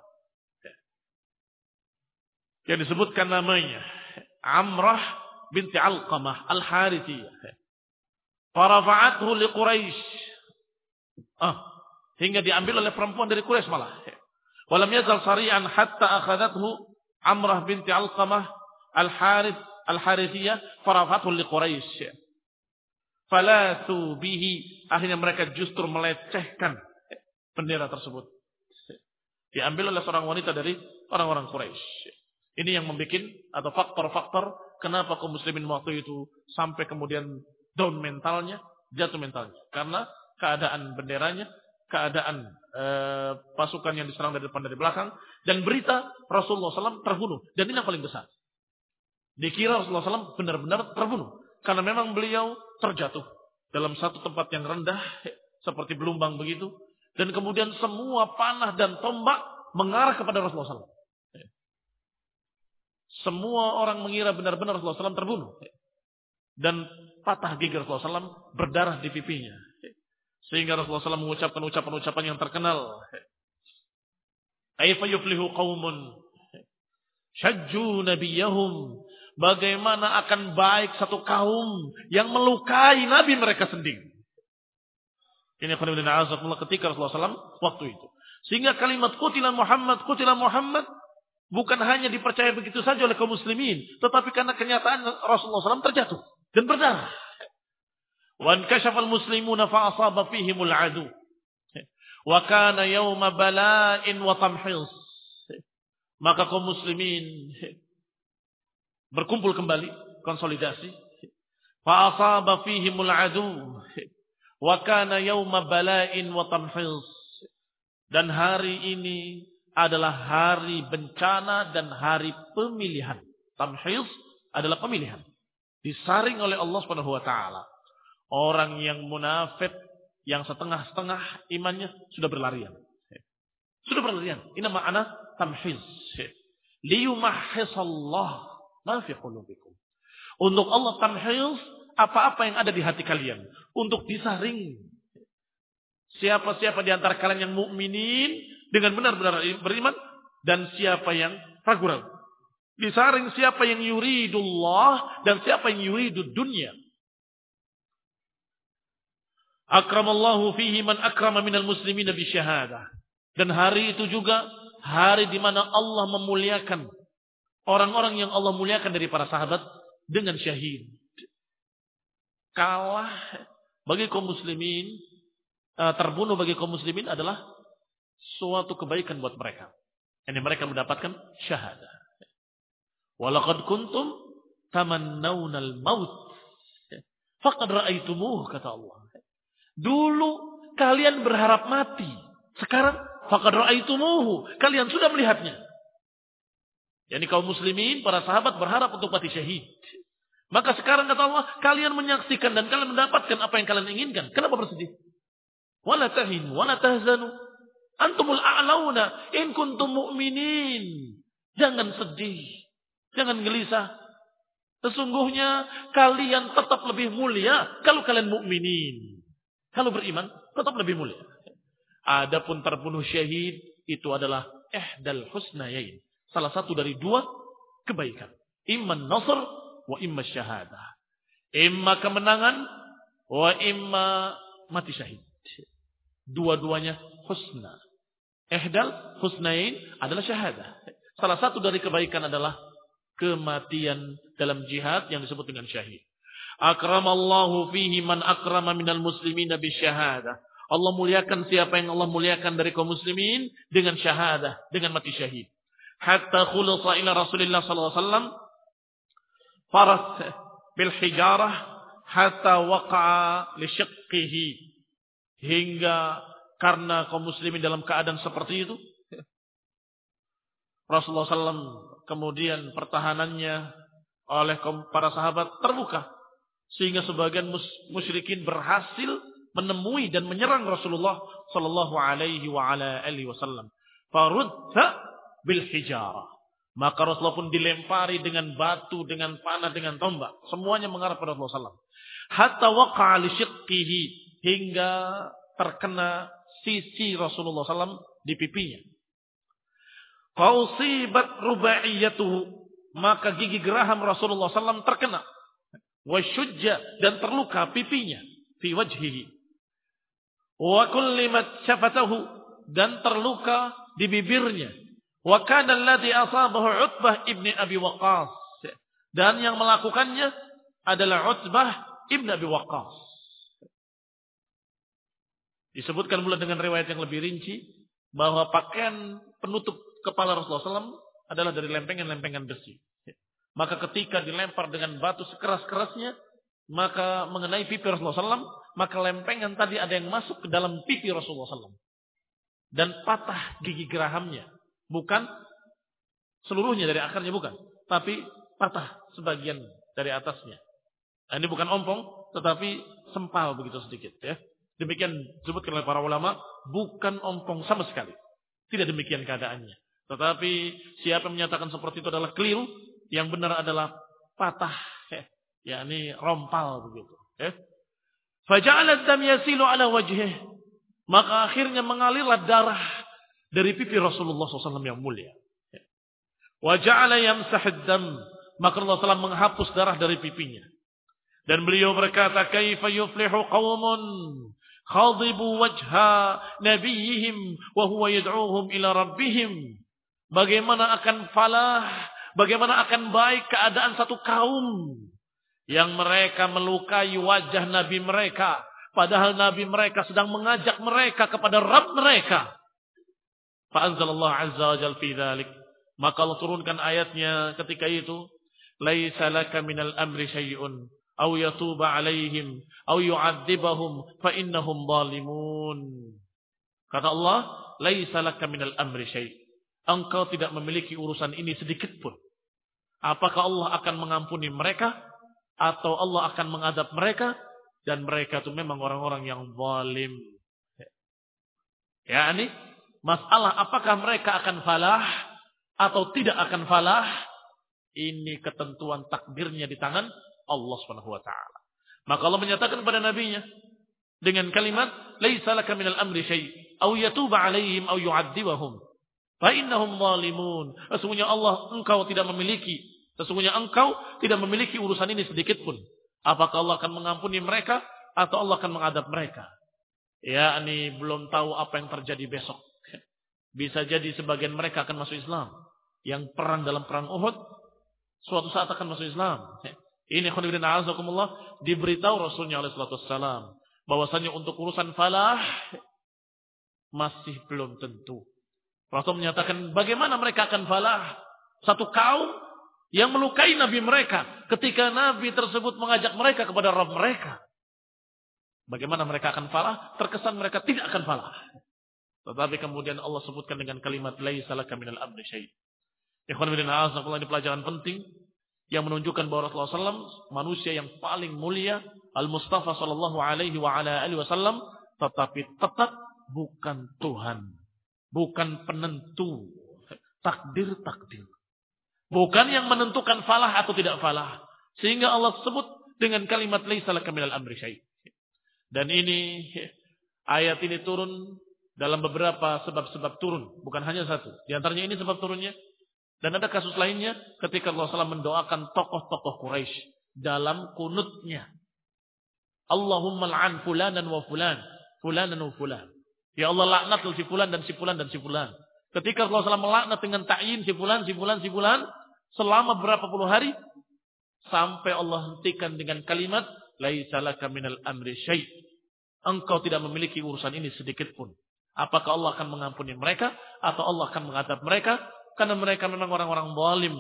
yang disebutkan namanya Amrah binti Alqamah Al-Harithiyah. Farafa'athu li Quraisy. Ah, hingga diambil oleh perempuan dari Quraisy malah. Walam yazal sari'an hatta akhadathu Amrah binti Alqamah Al-Harith Al-Harithiyah farafa'athu li Quraisy. Falatu bihi, akhirnya mereka justru melecehkan bendera tersebut. Diambil oleh seorang wanita dari orang-orang Quraisy. Ini yang membuat atau faktor-faktor kenapa kaum muslimin waktu itu sampai kemudian down mentalnya, jatuh mentalnya. Karena keadaan benderanya, keadaan eh, pasukan yang diserang dari depan dari belakang, dan berita Rasulullah shallallahu alaihi wasallam terbunuh. Dan ini yang paling besar. Dikira Rasulullah shallallahu alaihi wasallam benar-benar terbunuh. Karena memang beliau terjatuh dalam satu tempat yang rendah, seperti belumbang begitu. Dan kemudian semua panah dan tombak mengarah kepada Rasulullah shallallahu alaihi wasallam. Semua orang mengira benar-benar Rasulullah shallallahu alaihi wasallam terbunuh. Dan patah gigi Rasulullah shallallahu alaihi wasallam berdarah di pipinya. Sehingga Rasulullah shallallahu alaihi wasallam mengucapkan ucapan-ucapan yang terkenal. Kaifa yuflihu qaumun syajju nabiyahum. Bagaimana akan baik satu kaum yang melukai nabi mereka sendiri. Ini ketika Rasulullah shallallahu alaihi wasallam waktu itu. Sehingga kalimat qutila Muhammad, qutila Muhammad bukan hanya dipercaya begitu saja oleh kaum muslimin. Tetapi karena kenyataan Rasulullah shallallahu alaihi wasallam terjatuh dan berdarah. Wa ankashafal muslimuna fa asaba fihimul adu. Wa kana yawma bala'in wa tamhis. Maka kaum muslimin berkumpul kembali, konsolidasi. Fa asaba fihimul adu. Wa kana yawma bala'in wa tamhis. Dan hari ini adalah hari bencana dan hari pemilihan. Tamhis adalah pemilihan. Disaring oleh Allah Subhanahu wa taala. Orang yang munafik, yang setengah-setengah imannya sudah berlarian. Sudah berlarian. Ini makna tamhiz. Liyumahhisallah ma fi qulubikum. Untuk Allah tamhiz apa-apa yang ada di hati kalian. Untuk disaring. Siapa-siapa di antara kalian yang mukminin dengan benar-benar beriman. Dan siapa yang ragu-ragu. Disaring siapa yang yuridullah dan siapa yang yuridud dunya. Akramallahu fihi man akrama minal muslimin bi syahadah. Dan hari itu juga hari di mana Allah memuliakan orang-orang yang Allah muliakan dari para sahabat dengan syahid. Kalah bagi kaum muslimin, terbunuh bagi kaum muslimin adalah suatu kebaikan buat mereka. Ini mereka mendapatkan syahadah. Walaqad kuntum tamannawna al-maut faqad ra'aitumuh, kata Allah. Dulu kalian berharap mati. Sekarang faqad ra'aitumuhu, kalian sudah melihatnya. Yani kaum muslimin, para sahabat berharap untuk mati syahid. Maka sekarang kata Allah, kalian menyaksikan dan kalian mendapatkan apa yang kalian inginkan. Kenapa bersedih? Wala tahinu wala tahzanu antumul a'launa in kuntum mu'minin. Jangan sedih, jangan gelisah. Sesungguhnya kalian tetap lebih mulia kalau kalian mukminin. Kalau beriman, tetap lebih mulia. Adapun terbunuh syahid, itu adalah ihdal husnayain. Salah satu dari dua kebaikan. Imma nasr wa imma syahadah. Imma kemenangan wa imma mati syahid. Dua-duanya husna. Ihdal husnayain adalah syahadah. Salah satu dari kebaikan adalah kematian dalam jihad yang disebut dengan syahid. Akramallahu fihi man akrama minal muslimin bisyahadah. Allah muliakan siapa yang Allah muliakan dari kaum muslimin dengan syahadah, dengan mati syahid. Hatta khulasa ila Rasulillah sallallahu alaihi wasallam faras bil hijarah hatta waqa'a li shiqqihi. Hingga karena kaum muslimin dalam keadaan seperti itu, Rasulullah sallallahu alaihi wasallam kemudian pertahanannya oleh para sahabat terbuka. Sehingga sebagian musyrikin berhasil menemui dan menyerang Rasulullah sallallahu alaihi wa ala alihi wasallam. Farudda bil hijarah. Maka Rasulullah pun dilempari dengan batu, dengan panah, dengan tombak. Semuanya mengarah pada Rasulullah sallallahu alaihi wasallam. Hatta waqa'a li shiqqihi, hingga terkena sisi Rasulullah sallallahu alaihi wasallam di pipinya. Fausibat rubaiyatuhu, maka gigi geraham Rasulullah sallallahu alaihi wasallam terkena. Wasyujja, dan terluka pipinya fi wajhihi. Wa kullimat syafatahu, dan terluka di bibirnya. Wa kana alladhi asabahu Utbah ibni Abi Waqqas, dan yang melakukannya adalah Utbah ibni Abi Waqqas. Disebutkan pula dengan riwayat yang lebih rinci bahwa pakaian penutup kepala Rasulullah sallallahu alaihi wasallam adalah dari lempengan-lempengan besi. Maka ketika dilempar dengan batu sekeras-kerasnya, maka mengenai pipi Rasulullah sallallahu alaihi wasallam, maka lempengan tadi ada yang masuk ke dalam pipi Rasulullah shallallahu alaihi wasallam. Dan patah gigi gerahamnya. Bukan seluruhnya dari akarnya, bukan. Tapi patah sebagian dari atasnya. Nah, ini bukan ompong, tetapi sempal begitu sedikit. Ya. Demikian disebutkan oleh para ulama, bukan ompong sama sekali. Tidak demikian keadaannya. Tetapi siapa yang menyatakan seperti itu adalah keliru. Yang benar adalah patah. Ya, yakni rompal begitu. Ya. Faja'ala dam yasilu ala wajhih. Maka akhirnya mengalirlah darah dari pipi Rasulullah shallallahu alaihi wasallam yang mulia. Wa ja'ala yamsahid dam. Maka Allah telah menghapus darah dari pipinya. Dan beliau berkata, kaifa yuflihu qaumun khadibu wajha nabiyihim wa huwa yad'uuhum ila rabbihim. Bagaimana akan falah, bagaimana akan baik keadaan satu kaum yang mereka melukai wajah nabi mereka, padahal nabi mereka sedang mengajak mereka kepada Rabb mereka. Fa anzalallahu azza wa jalla fi dzalik. Maka Allah turunkan ayatnya ketika itu, laisa laka minal amri syai'un aw yatuba 'alaihim aw yu'adzibahum fa innahum zalimun. Kata Allah, laisa laka minal amri syai'. Engkau tidak memiliki urusan ini sedikit pun. Apakah Allah akan mengampuni mereka atau Allah akan mengadab mereka, dan mereka itu memang orang-orang yang zalim. Ya, ini masalah apakah mereka akan falah atau tidak akan falah, ini ketentuan takdirnya di tangan Allah Subhanahu wa taala. Maka Allah menyatakan kepada nabinya dengan kalimat laisa laka minal amri syai' aw yatuba 'alaihim aw yu'adzibahum fa innahum zalimun. Sesungguhnya Allah engkau tidak memiliki, sesungguhnya engkau tidak memiliki urusan ini sedikit pun. Apakah Allah akan mengampuni mereka atau Allah akan mengadab mereka? Ya, ini belum tahu apa yang terjadi besok. Bisa jadi sebagian mereka akan masuk Islam. Yang perang dalam perang Uhud suatu saat akan masuk Islam. Ini khonibidin a'azakumullah, diberitahu Rasulnya alaihi salatu wassalam bahwasanya untuk urusan falah masih belum tentu. Rasul menyatakan bagaimana mereka akan falah? Satu kaum yang melukai nabi mereka ketika nabi tersebut mengajak mereka kepada Rabb mereka. Bagaimana mereka akan falah? Terkesan mereka tidak akan falah. Tetapi kemudian Allah sebutkan dengan kalimat laisa laka minal amri syai'. Ikhwan fillah, ini pelajaran penting yang menunjukkan bahwa Rasulullah shallallahu alaihi wasallam manusia yang paling mulia, Al-Mustafa sallallahu alaihi wa ala alihi wasallam, tetapi tetap bukan Tuhan, bukan penentu takdir-takdir. Bukan yang menentukan falah atau tidak falah. Sehingga Allah sebut dengan kalimat laisa laka minal amri syai'. Dan ini ayat ini turun dalam beberapa sebab-sebab turun, bukan hanya satu. Di antaranya ini sebab turunnya. Dan ada kasus lainnya ketika Allah shallallahu alaihi wasallam mendoakan tokoh-tokoh Quraisy dalam kunutnya. Allahumma la'an fulanan wa fulan, fulanan wa fulan. Ya Allah, laknat si fulan dan si fulan dan si fulan. Ketika Allah shallallahu alaihi wasallam melaknat dengan ta'yin si fulan, si fulan, si fulan selama berapa puluh hari sampai Allah hentikan dengan kalimat laisa laka minal amri syai'. Engkau tidak memiliki urusan ini sedikit pun. Apakah Allah akan mengampuni mereka atau Allah akan mengadab mereka? Karena mereka memang orang-orang zalim.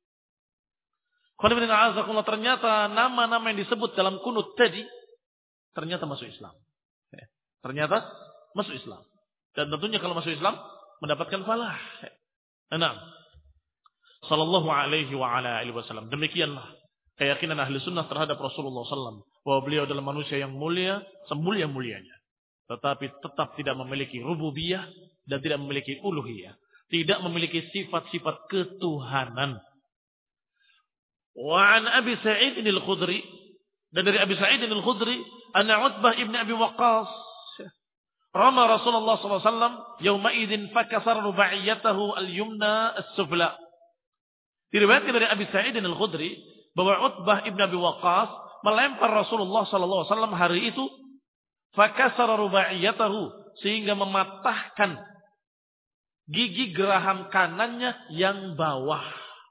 Ternyata nama-nama yang disebut dalam kunut tadi ternyata masuk Islam. Ternyata masuk Islam. Dan tentunya kalau masuk Islam mendapatkan falah. Enam. Sallallahu alaihi wa ala alihi wasallam. Demikianlah keyakinan ahli sunnah terhadap Rasulullah sallallahu alaihi wasallam, bahwa beliau adalah manusia yang mulia, semulia-mulianya, tetapi tetap tidak memiliki rububiyah dan tidak memiliki uluhiyah, tidak memiliki sifat-sifat ketuhanan. Wa an Abi Sa'id al-Khudri, dan dari Abi Sa'id al-Khudri, anna Utbah ibn Abi Waqqas rama Rasulullah sallallahu alaihi wasallam yauma idzin fakasara rubaiyatahu al-yumna as-sufla. Diriwayatkan dari Abi Sa'id al-Khudri bahwa Utbah ibn Abi Waqqas melempar Rasulullah sallallahu alaihi wasallam hari itu, fakasara rubaiyatahu, sehingga mematahkan gigi geraham kanannya yang bawah.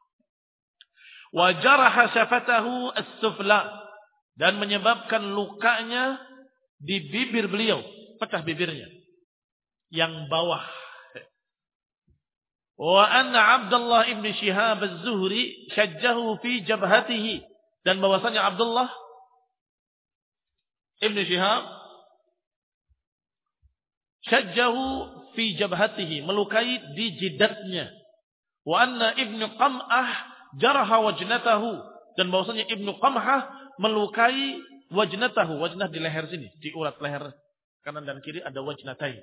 Wa jaraha syafatahu as-sufla, dan menyebabkan lukanya di bibir beliau, pecah bibirnya yang bawah. Wa anna Abdullah ibn Shihab az-Zuhri syajjahu fi jabhatihi, dan bahwasanya Abdullah Ibnu Syihab syajjahu fi jabhatihi, melukai di jidatnya. Wa anna Ibnu Qam'ah jaraha wajnatahu, dan bahwasanya Ibnu Qam'ah melukai wajnatahu, wajnah di leher sini, di urat leher kanan dan kiri ada wajnatain.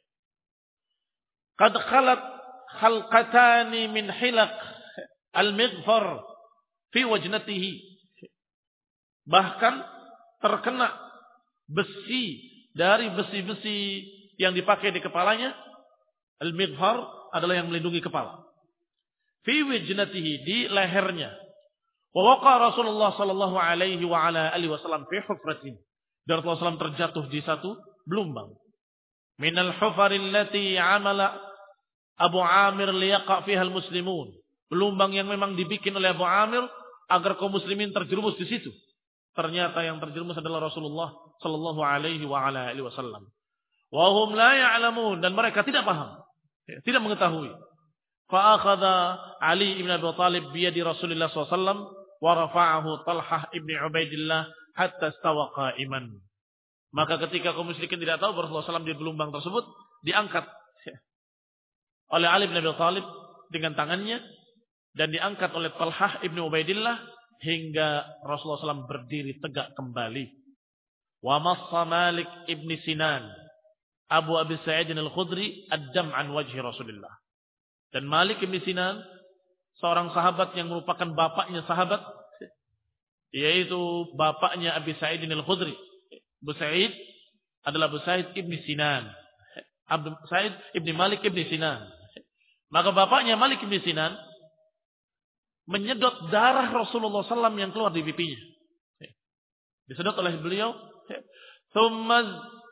Qad khalat khalqatani min hilaq al-mighfar fi wajnatihi, bahkan terkena besi dari besi-besi yang dipakai di kepalanya. Al-mighfar adalah yang melindungi kepala. Fi wajnatihi, di lehernya. Wa waqa Rasulullah sallallahu alaihi wa ala alihi wasallam fi hufratin, dan Rasulullah sallallahu alaihi wasallam terjatuh di satu belumbang. Minal hufaril lati amala Abu Amir liyaqa fiha al-muslimun, belumbang yang memang dibikin oleh Abu Amir agar kaum muslimin terjerumus di situ. Ternyata yang terjerumus adalah Rasulullah sallallahu alaihi wa ala alihi wasallam. Wa hum la ya'lamun, dan mereka tidak paham, tidak mengetahui. Fa akhadha Ali ibn Abi Thalib bi yadi Rasulullah sallallahu alaihi wasallam wa rafa'ahu Talhah ibn Ubaidillah hatta istawa qa'iman. Maka ketika kaum musyrikin tidak tahu Rasulullah sallallahu alaihi wasallam di gelombang tersebut, diangkat oleh Ali bin Abi Thalib dengan tangannya dan diangkat oleh Talhah ibn Ubaidillah hingga Rasulullah sallallahu alaihi wasallam berdiri tegak kembali. Wa massa Malik ibn Sinan Abu Abi Sa'id al-Khudri ad-dam an wajhi Rasulullah. Dan Malik ibn Sinan, seorang sahabat yang merupakan bapaknya sahabat, yaitu bapaknya Abi Sa'id al-Khudri. Abu Sa'id adalah Abu Sa'id ibn Sinan, Abu Sa'id ibn Malik ibn Sinan. Maka bapaknya Malik ibn Sinan menyedot darah Rasulullah sallallahu alaihi wasallam yang keluar di pipinya. Disedot oleh beliau. Thumma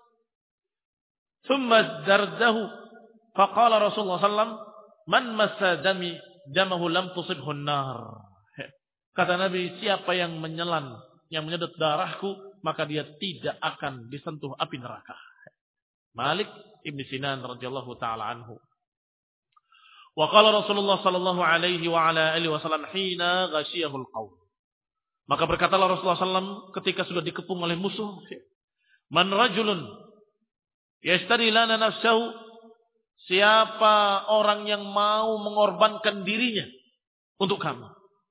thumma dardahu faqala Rasulullah sallallahu alaihi wasallam, man massa dami damahu lam tusibhu an-nar. Kata Nabi, siapa yang menyelan, yang menyedot darahku, maka dia tidak akan disentuh api neraka. Malik ibn Sinan radhiyallahu taala anhu. Wa qala Rasulullah sallallahu alaihi wa ala alihi wasallam hina ghasyiyahu al-qaum. Maka berkatalah Rasulullah sallallahu alaihi wasallam ketika sudah dikepung oleh musuh, man rajulun yashtari lana nafsahu, siapa orang yang mau mengorbankan dirinya untuk kamu.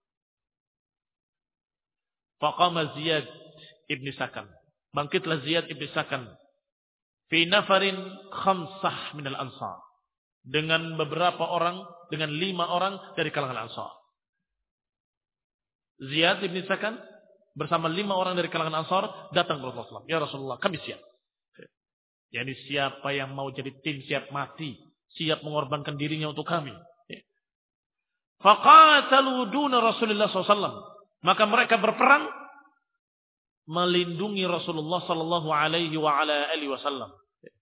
Faqama Ziyad ibn Sakan, bangkitlah Ziyad ibn Sakan fi nafarin khamsah minal ansar, dengan beberapa orang, dengan lima orang dari kalangan Ansar. Ziyad ibn Sakan bersama lima orang dari kalangan Ansar datang kepada Rasulullah. Ya Rasulullah, kami siap. Yani siapa yang mau jadi tim siap mati, siap mengorbankan dirinya untuk kami. Faqatalu duna Rasulullah sallallahu alaihi wasallam. Maka mereka berperang melindungi Rasulullah sallallahu alaihi wa ala alihi wasallam.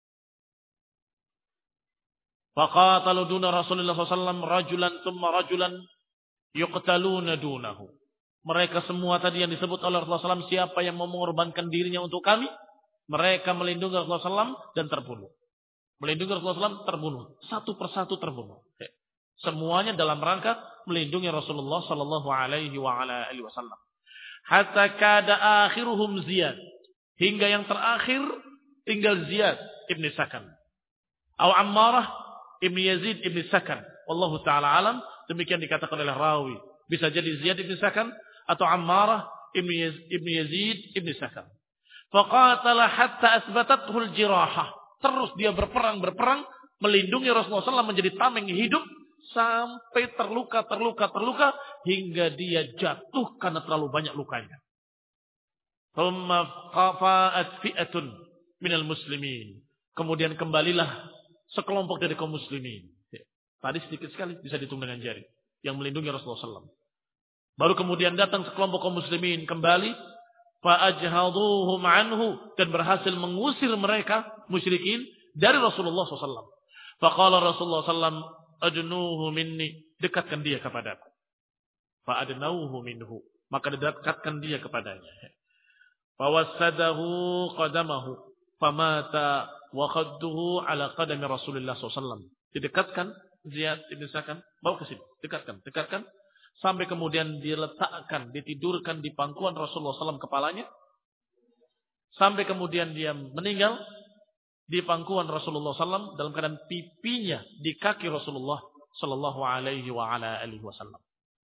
Faqatalu duna Rasulullah sallallahu alaihi wasallam rajulan thumma rajulan yuqtaluna dunahu. Mereka semua tadi yang disebut oleh Rasulullah sallallahu alaihi wasallam, siapa yang mau mengorbankan dirinya untuk kami, mereka melindungi Rasulullah sallallahu alaihi wasallam dan terbunuh. Melindungi Rasulullah sallallahu alaihi wasallam terbunuh. Satu persatu terbunuh. Semuanya dalam rangka melindungi Rasulullah sallallahu alaihi wa ala alihi wasallam. Hatta kada akhiruhum Ziyad, hingga yang terakhir tinggal Ziyad ibn Sakan. Atau Ammarah ibn Yazid ibn Sakan. Wallahu ta'ala alam, demikian dikatakan oleh rawi. Bisa jadi Ziyad ibn Sakan atau Ammarah ibn Yazid ibn Sakan. Faqatala hatta asbatathu al-jirahah. Terus dia berperang, berperang, melindungi Rasulullah sallallahu alaihi wasallam menjadi tameng hidup, sampai terluka, terluka, terluka, hingga dia jatuh karena terlalu banyak lukanya. Thumma qafa'at fi'atun minal muslimin. Kemudian kembalilah sekelompok dari kaum muslimin. Tadi sedikit sekali, bisa dihitung dengan jari, yang melindungi Rasulullah sallallahu alaihi wasallam. Baru kemudian datang sekelompok kaum muslimin kembali, fa'ajhaduhum anhu, dan berhasil mengusir mereka musyrikin dari Rasulullah sallallahu alaihi wasallam. Faqala Rasulullah sallallahu alaihi wasallam, adnuhu minni, dekatkan dia kepadaku. Fa'adnauhu minhu, maka dekatkan dia kepadanya. Fawassadahu qadamahu famata wa khadduhu ala qadami Rasulullah sallallahu alaihi wasallam. Didekatkan Ziyad ibn Sakan, bawa ke sini, dekatkan, dekatkan, sampai kemudian diletakkan, ditidurkan di pangkuan Rasulullah sallallahu alaihi wasallam kepalanya, Sampai kemudian dia meninggal di pangkuan Rasulullah sallallahu alaihi wasallam dalam keadaan pipinya di kaki Rasulullah sallallahu alaihi wa ala alihi wasallam.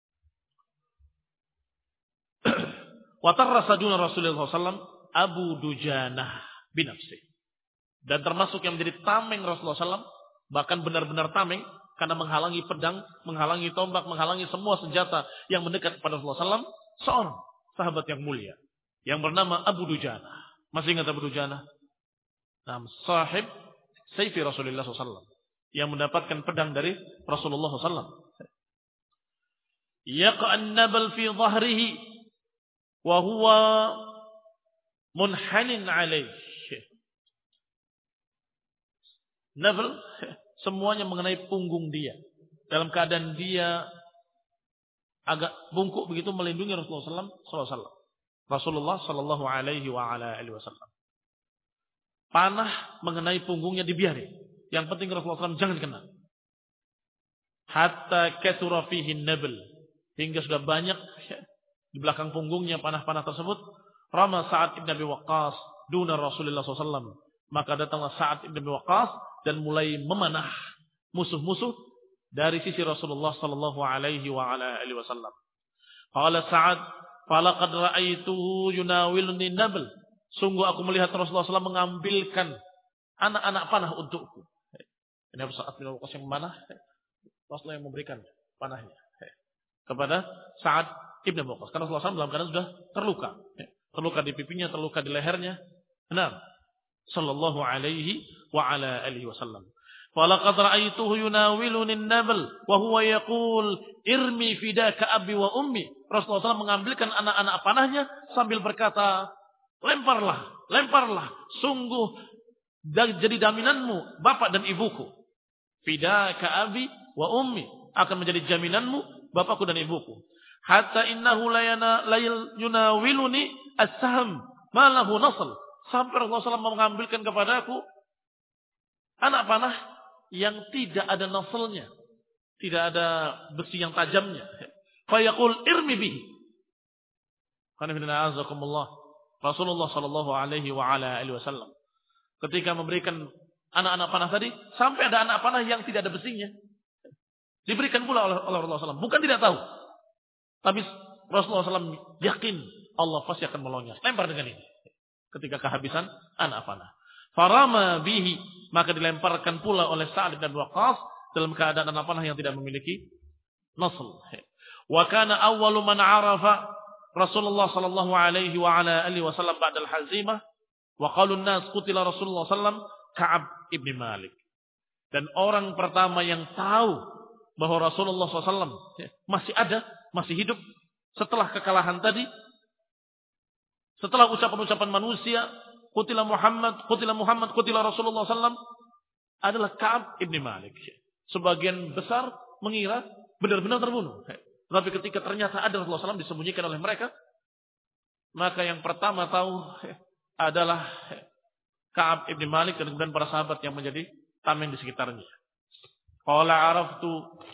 Wa tarrasa duna Rasulullah sallallahu alaihi wasallam Abu Dujanah bin Nafsi. Dan termasuk yang menjadi tameng Rasulullah sallallahu alaihi wasallam, bahkan benar-benar tameng karena menghalangi pedang, menghalangi tombak, menghalangi semua senjata yang mendekat kepada Rasulullah sallallahu alaihi wasallam, seorang sahabat yang mulia yang bernama Abu Dujanah. Masih ingat Abu Dujanah? Nah, sahib Sayfi Rasulullah sallallahu alaihi wasallam yang mendapatkan pedang dari Rasulullah sallallahu alaihi wasallam. Yaqa'an nabal fi dhahrihi wa huwa munhanin alaih. Nabal semuanya mengenai punggung dia. Dalam keadaan dia agak bungkuk begitu melindungi Rasulullah sallallahu alaihi wasallam. Rasulullah sallallahu alaihi wa ala alihi wasallam. Panah mengenai punggungnya dibiarkan. Yang penting Rasulullah sallallahu alaihi wasallam jangan kena. Hatta kathura fihi nabal. Hingga sudah banyak di belakang punggungnya panah-panah tersebut. Rama Sa'ad ibn Abi Waqqas duna Rasulullah sallallahu alaihi wasallam. Maka datanglah Sa'ad ibn Abi Waqqas dan mulai memanah musuh-musuh dari sisi Rasulullah sallallahu alaihi wa ala alihi wasallam. Qala Sa'ad, "Falaqad ra'aituhu yunawiluni nabl." Sungguh aku melihat Rasulullah sallallahu alaihi wasallam mengambilkan anak-anak panah untukku. Ini Sa'ad bin Waqqas yang memanah, Rasulullah yang memberikan panahnya kepada Sa'ad ibn Abi Waqqas. Karena Rasulullah sallallahu alaihi wasallam dalam keadaan sudah terluka. Terluka di pipinya, terluka di lehernya. Benar. Sallallahu alaihi wa ala alihi wasallam. Falaqad ra'aituhu yunawiluni an-nabl wa huwa yaqul irmi fidaka abi wa ummi. Rasulullah sallallahu alaihi wasallam mengambilkan anak-anak panahnya sambil berkata, lemparlah, lemparlah. Sungguh jadi daminanmu bapak dan ibuku. Fidaka abi wa ummi, akan menjadi jaminanmu bapakku dan ibuku. Hatta innahu la yunawiluni as-sahm ma lahu nasl. Sampai Rasulullah sallallahu alaihi wasallam mengambilkan kepadaku anak panah yang tidak ada naslnya, tidak ada besi yang tajamnya. Fa yaqul irmi bihi. Qanifina azakumullah. Rasulullah sallallahu alaihi wa ala alihi wasallam ketika memberikan anak-anak panah tadi, sampai ada anak panah yang tidak ada besinya. Diberikan pula oleh Rasulullah sallallahu alaihi wasallam. Bukan tidak tahu. Tapi Rasulullah sallallahu alaihi wasallam yakin Allah pasti akan melonjas. Lempar dengan ini. Ketika kehabisan anak panah. Farama bihi, maka dilemparkan pula oleh Sa'ad bin Waqqas dalam keadaan anak panah yang tidak memiliki nasl. Wa kana awwalu man 'arafa Rasulullah sallallahu alaihi wa ala alihi wasallam ba'da al-hazimah wa qalu an-nas qutila Rasulullah sallallahu alaihi wasallam Ka'ab ibn Malik. Dan orang pertama yang tahu bahwa Rasulullah sallallahu alaihi wasallam masih ada, masih hidup setelah kekalahan tadi, setelah ucapan-ucapan manusia, qutila Muhammad, qutila Muhammad, qutila Rasulullah sallallahu alaihi wasallam, adalah Ka'ab ibn Malik. Sebagian besar mengira benar-benar terbunuh. Tapi ketika ternyata ada Rasulullah sallallahu alaihi wasallam disembunyikan oleh mereka, maka yang pertama tahu adalah Ka'ab ibn Malik dan kemudian para sahabat yang menjadi tameng di sekitarnya. Qala araftu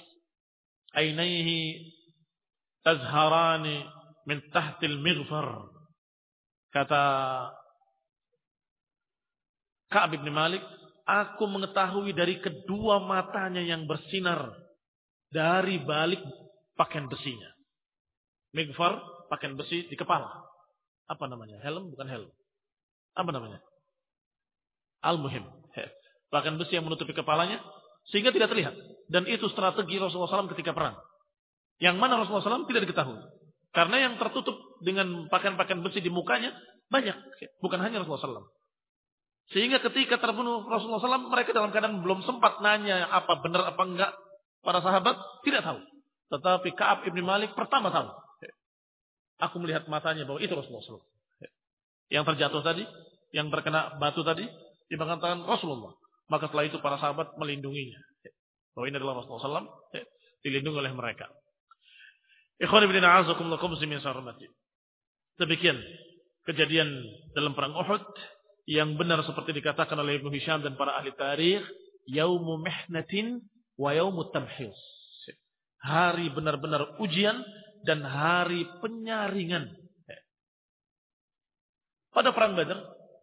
ainaihi tazharani min tahtil mighfar. Kata Ka'ab bin Malik, aku mengetahui dari kedua matanya yang bersinar dari balik pakaian besinya. Mighfar, pakaian besi di kepala. Apa namanya? Helm? Bukan helm. Apa namanya? Al-Muhim. Pakaian besi yang menutupi kepalanya sehingga tidak terlihat. Dan itu strategi Rasulullah sallallahu alaihi wasallam ketika perang. Yang mana Rasulullah sallallahu alaihi wasallam tidak diketahui. Karena yang tertutup dengan pakaian-pakaian besi di mukanya banyak. Bukan hanya Rasulullah sallallahu alaihi wasallam. Sehingga ketika terbunuh Rasulullah sallallahu alaihi wasallam, mereka dalam keadaan belum sempat nanya apa benar apa enggak. Para sahabat tidak tahu. Tetapi Ka'ab ibn Malik pertama tahu. Aku melihat matanya bahwa itu Rasulullah sallallahu alaihi wasallam. Yang terjatuh tadi, yang terkena batu tadi, di bagian tangan Rasulullah. Maka setelah itu para sahabat melindunginya. Bahwa ini adalah Rasulullah sallallahu alaihi wasallam, dilindungi oleh mereka. Ikhwan ibn a'azakumullah muslimin sarmati. Demikian kejadian dalam perang Uhud yang benar seperti dikatakan oleh Ibnu Hisham dan para ahli tarikh, yaumu mihnatin wa yaumut tamhis. Hari benar-benar ujian dan hari penyaringan. Pada perang Badar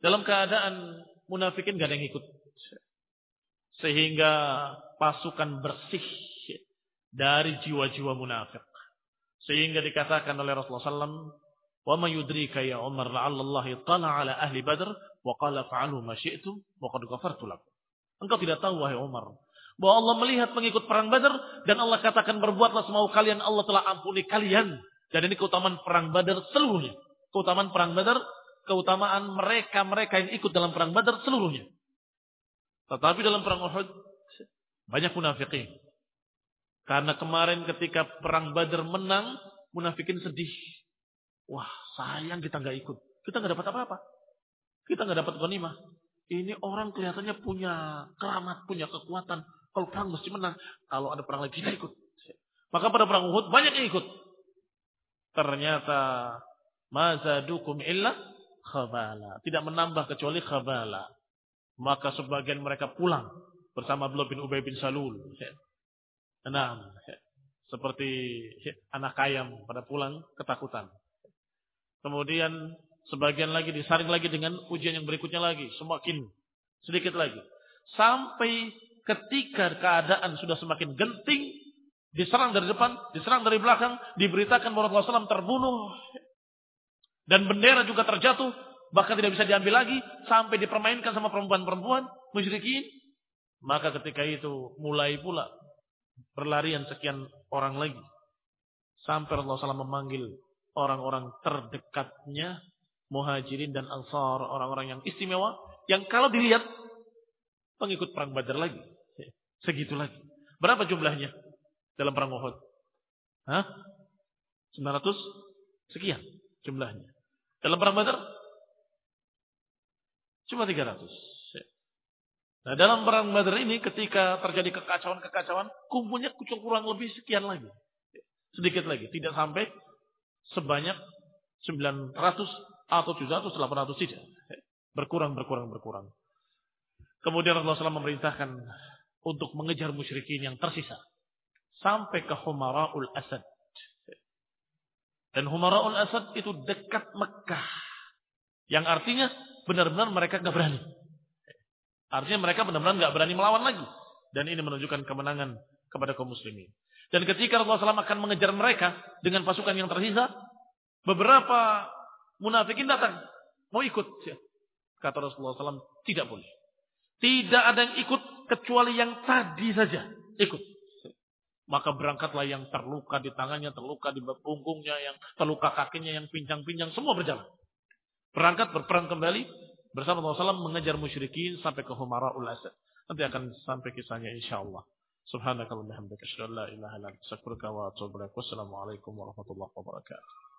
Dalam keadaan munafikin gak ada yang ikut. Sehingga pasukan bersih dari jiwa-jiwa munafik. Sehingga dikatakan oleh Rasulullah sallallahu alaihi wasallam, "Wa ma yudrika ya Umar la'allallahi tala ala ahli Badr wa qala fa'alu ma syi'tum wa qad ghafartu lakum." Engkau tidak tahu wahai Umar, bahwa Allah melihat pengikut perang Badar dan Allah katakan berbuatlah semau kalian, Allah telah ampuni kalian. Dan ini keutamaan perang Badar seluruhnya. Keutamaan perang Badar, keutamaan mereka-mereka yang ikut dalam perang Badar seluruhnya. Tetapi dalam perang Uhud banyak munafikin. Karena kemarin ketika perang Badar menang, munafikin sedih. Wah, sayang kita nggak ikut. Kita nggak dapat apa-apa. Kita nggak dapat ghanimah. Ini orang kelihatannya punya keramat, punya kekuatan. Kalau perang mesti menang. Kalau ada perang lagi kita ikut. Maka pada perang Uhud banyak yang ikut. Ternyata mazadukum illa khabala. Tidak menambah kecuali khabala. Maka sebagian mereka pulang bersama Abdullah bin Ubay bin Salul. Nah, seperti anak ayam pada pulang ketakutan. Kemudian sebagian lagi disaring lagi dengan ujian yang berikutnya lagi. Semakin sedikit lagi. Sampai ketika keadaan sudah semakin genting. Diserang dari depan, diserang dari belakang. Diberitakan bahwa Rasulullah shallallahu alaihi wasallam terbunuh. Dan bendera juga terjatuh. Bahkan tidak bisa diambil lagi. Sampai dipermainkan sama perempuan-perempuan. Musyrikin. Maka ketika itu mulai pula berlarian sekian orang lagi. Sampai Rasulullah shallallahu alaihi wasallam memanggil orang-orang terdekatnya. Muhajirin dan Ansar, orang-orang yang istimewa, yang kalau dilihat pengikut perang Badar lagi, segitu lagi. Berapa jumlahnya dalam perang Uhud? Hah? sembilan ratus sekian jumlahnya. Dalam perang Badar cuma tiga ratus. Nah, dalam perang Badar ini ketika terjadi kekacauan-kekacauan, kumpulnya kurang lebih sekian lagi. Sedikit lagi, tidak sampai sebanyak sembilan ratus atau tujuh ratus, delapan ratus tidak. Berkurang, berkurang, berkurang. Kemudian Rasulullah shallallahu alaihi wasallam memerintahkan untuk mengejar musyrikin yang tersisa. Sampai ke Humara'ul Asad. Dan Humara'ul Asad itu dekat Mekah. Yang artinya benar-benar mereka gak berani. Artinya mereka benar-benar gak berani melawan lagi. Dan ini menunjukkan kemenangan kepada kaum muslimin. Dan ketika Rasulullah shallallahu alaihi wasallam akan mengejar mereka dengan pasukan yang tersisa, beberapa munafikin datang, mau ikut. Kata Rasulullah shallallahu alaihi wasallam, tidak boleh. Tidak ada yang ikut kecuali yang tadi saja ikut. Maka berangkatlah yang terluka di tangannya, terluka di punggungnya, yang terluka kakinya, yang pincang-pincang, semua berjalan. Berangkat berperang kembali bersama Rasulullah shallallahu alaihi wasallam mengejar musyrikin sampai ke Humara'ul Asad. Nanti akan sampai kisahnya insyaallah. Subhanakallahumma wa bihamdika asyhadu an la ilaha illa anta astaghfiruka wa atubu ilaik. Wassalamualaikum warahmatullahi wabarakatuh.